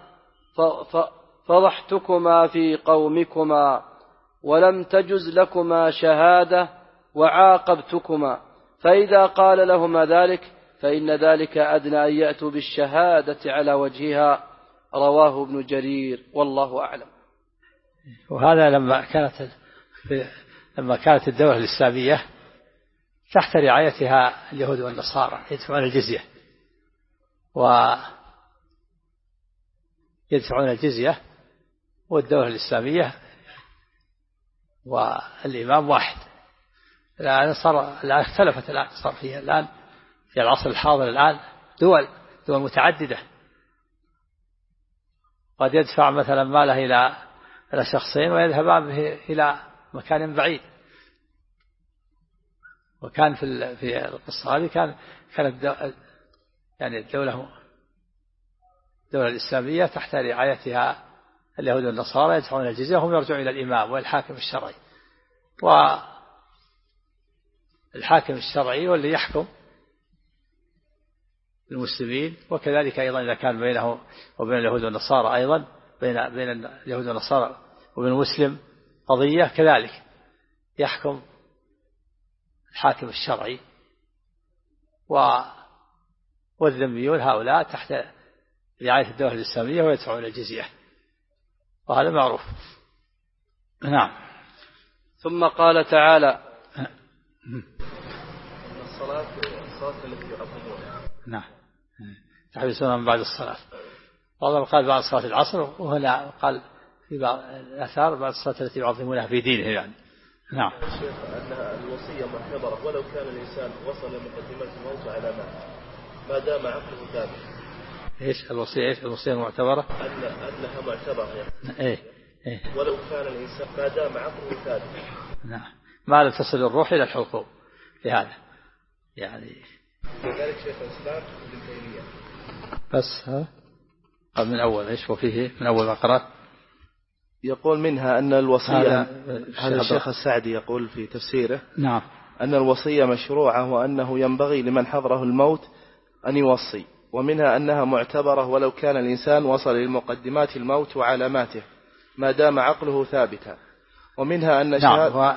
[SPEAKER 1] فضحتكما في قومكما، ولم تجز لكما شهادة وعاقبتكما. فإذا قال لهما ذلك فإن ذلك أدنى أن يأتوا بالشهادة على وجهها. رواه ابن جرير، والله أعلم.
[SPEAKER 2] وهذا لما كانت الدولة الإسلامية تحت رعايتها اليهود والنصارى يدفعون الجزية والدولة الإسلامية والإمام واحد. الآن اختلفت، الآن صار فيها الآن في العصر الحاضر الآن دول متعددة، قد يدفع مثلا ماله إلى شخصين ويذهبان به إلى مكان بعيد. وكان في القصة هذه كانت يعني الدولة الإسلامية تحت رعايتها اليهود والنصارى يدفعون الجزية وهم يرجعون إلى الإمام والحاكم الشرعي، والحاكم الشرعي واللي يحكم المسلمين. وكذلك أيضا إذا كان بينه وبين اليهود والنصارى أيضا بين اليهود والنصارى وبين المسلم قضية، كذلك يحكم الحاكم الشرعي، والذميون هؤلاء تحت رعاية الدولة الإسلامية ويدفعون الجزية، وهذا معروف. نعم.
[SPEAKER 1] ثم قال تعالى:
[SPEAKER 4] الصلاة التي يعظمونها.
[SPEAKER 2] نعم، تحبسون من بعد الصلاة. والله قال بعد صلاة العصر، وهنا قال في بعض الآثار بعد الصلاة التي يعظمونها في دينه يعني. نعم.
[SPEAKER 4] الشيخ أنها الوصية معتبرة ولو كان الإنسان وصل لمقدمات الموت على ما دام عقله ثابت.
[SPEAKER 2] إيش الوصية؟ الوصية المعتبرة
[SPEAKER 4] أنها معتبرة يعني.
[SPEAKER 2] إيه.
[SPEAKER 4] ولو كان الإنسان ما دام عقله ثابت.
[SPEAKER 2] نعم، ما لم تصل الروح إلى الحلقوم لهذا يعني.
[SPEAKER 4] كذلك شيخ الإسلام ابن تيمية.
[SPEAKER 2] بس قال من أول إيش وفيه من أول ما قرأت.
[SPEAKER 4] يقول منها أن الوصية، هذا الشيخ السعدي يقول في تفسيره:
[SPEAKER 2] نعم،
[SPEAKER 4] أن الوصية مشروعة وأنه ينبغي لمن حضره الموت أن يوصي، ومنها أنها معتبرة ولو كان الإنسان وصل لمقدمات الموت وعلاماته ما دام عقله ثابتا، ومنها أن
[SPEAKER 2] نعم،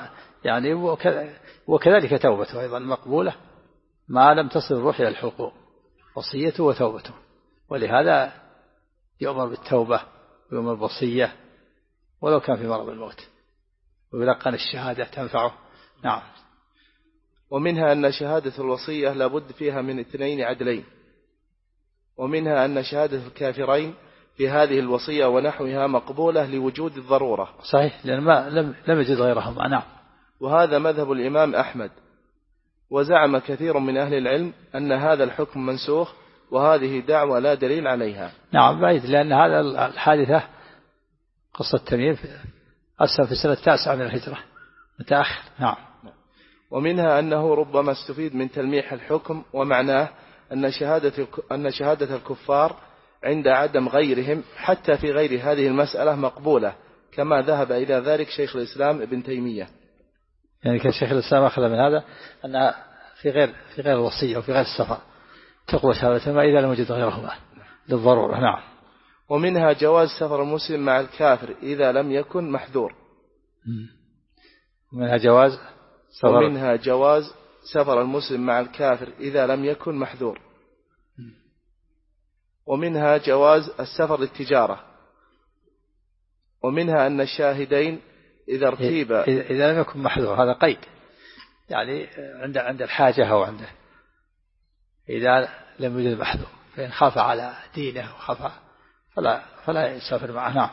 [SPEAKER 2] يعني وكذلك توبته أيضا مقبولة ما لم تصل الروح إلى الحقوق، وصيته وتوبته. ولهذا يؤمر بالتوبة ويؤمر بالوصية ولو كان في مرض الموت، ويلقن الشهادة تنفعه. نعم.
[SPEAKER 4] ومنها أن شهادة الوصية لابد فيها من 2 عدلين. ومنها أن شهادة الكافرين في هذه الوصية ونحوها مقبولة لوجود الضرورة.
[SPEAKER 2] صحيح، لأن لم يجد غيرهما. نعم.
[SPEAKER 4] وهذا مذهب الإمام أحمد. وزعم كثير من أهل العلم أن هذا الحكم منسوخ، وهذه دعوة لا دليل عليها.
[SPEAKER 2] نعم بعيد، لأن هذا الحادثة قصة تميم أسلم في السنة 9 من الهجرة، متأخر. نعم.
[SPEAKER 4] ومنها أنه ربما استفيد من تلميح الحكم، ومعناه أن شهادة الكفار عند عدم غيرهم حتى في غير هذه المسألة مقبولة، كما ذهب إلى ذلك شيخ الإسلام ابن تيمية.
[SPEAKER 2] يعني كان شيخ الإسلام أخذ من هذا أن في غير الوصية وفي غير السفر تقوى شهادتهما إذا لم يوجد غيرهما للضرورة. نعم.
[SPEAKER 4] ومنها جواز سفر المسلم مع الكافر إذا لم يكن محذور.
[SPEAKER 2] ومنها جواز
[SPEAKER 4] سفر المسلم مع الكافر إذا لم يكن محذور. ومنها جواز السفر للتجارة. ومنها أن الشاهدين إذا ارتيبا
[SPEAKER 2] إذا لم يكن محذور، هذا قيد، يعني عند الحاجة أو عنده، إذا لم يوجد محذور، فإن خاف على دينه وخاف فلا يسافر معه. نعم.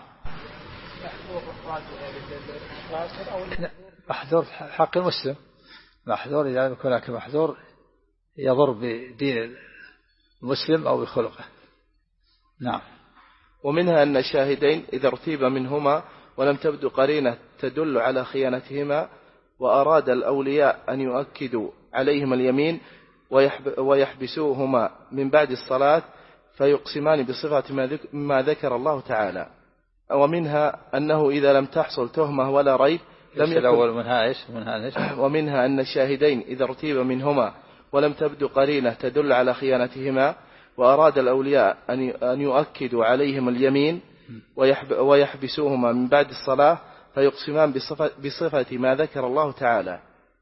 [SPEAKER 2] محذور حق المسلم، محذور إذا لم يكن هناك محذور يضر بدين المسلم أو بخلقه. نعم.
[SPEAKER 4] ومنها أن الشاهدين إذا ارتيب منهما ولم تبدو قرينة تدل على خيانتهما، وأراد الأولياء أن يؤكدوا عليهما اليمين ويحبسوهما من بعد الصلاة فيقسمان بصفة ما ذكر الله تعالى. ومنها أنه إذا لم تحصل تهمة ولا ريب لم يكن. ومنها أن الشاهدين إذا ارتيب منهما ولم تبدو قرينة تدل على خيانتهما، وأراد الأولياء أن يؤكدوا عليهم اليمين ويحبسوهما من بعد الصلاة فيقسمان بصفة ما ذكر الله تعالى.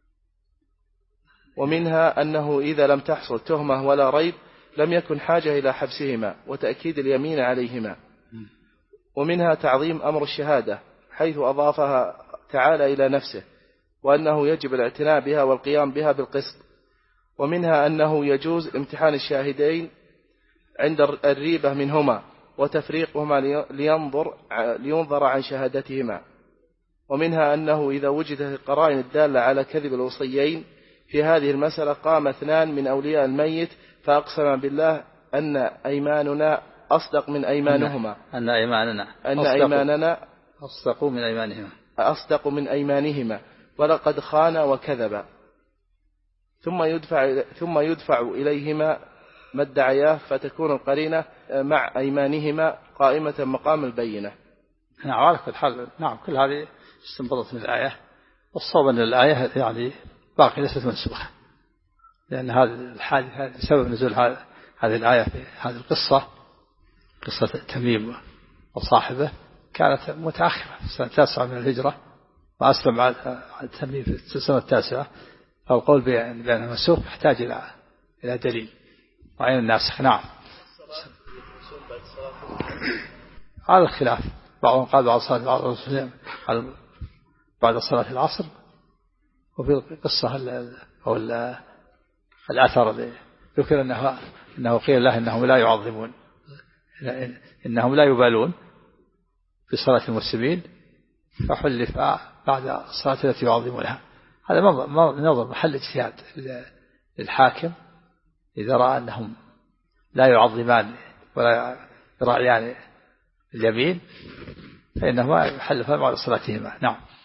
[SPEAKER 4] ومنها أنه إذا لم تحصل تهمة ولا ريب لم يكن حاجة إلى حبسهما وتأكيد اليمين عليهما. ومنها تعظيم أمر الشهادة حيث أضافها تعالى إلى نفسه، وأنه يجب الاعتناء بها والقيام بها بالقسط. ومنها أنه يجوز امتحان الشاهدين عند الريبة منهما وتفريقهما لينظر عن شهادتهما. ومنها أنه إذا وجدت القرائن الدالة على كذب الوصيين في هذه المسألة قام 2 من أولياء الميت فأقسم بالله أن أيماننا أصدق من أيمانهما،
[SPEAKER 2] أن أيماننا
[SPEAKER 4] أصدق من أيمانهما ولقد خان وكذب، ثم يدفع إليهما ما ادعياه فتكون القرينة مع أيمانهما قائمة مقام البينة.
[SPEAKER 2] نعم. على كل حال، نعم، كل هذه استنبطت من الآية، والصواب أن الآية يعني باقي ليست منسوخة، لأن هذا الحادث سبب نزول هذه الآية في هذه القصة، قصة تميم وصاحبه، كانت متأخرة في السنة 9 من الهجرة، وأسلم بعد تميم في السنة 9. فالقول بأنه منسوخ يحتاج إلى دليل وعين الناسخ. نعم. على الخلاف، بعضهم قال بعد صلاة العصر، وفي القصة أو الأثر الذي ذكر أنه قيل له إنهم لا يعظمون، إنهم لا يبالون بصلاة المسلمين، فحلف بعد الصلاة التي يعظمونها. هذا نظر محل اجتهاد للحاكم، إذا رأى أنهم لا يعظمان ولا يراعيان اليمين فإنهما يحلفان بعد صلاتهما. نعم.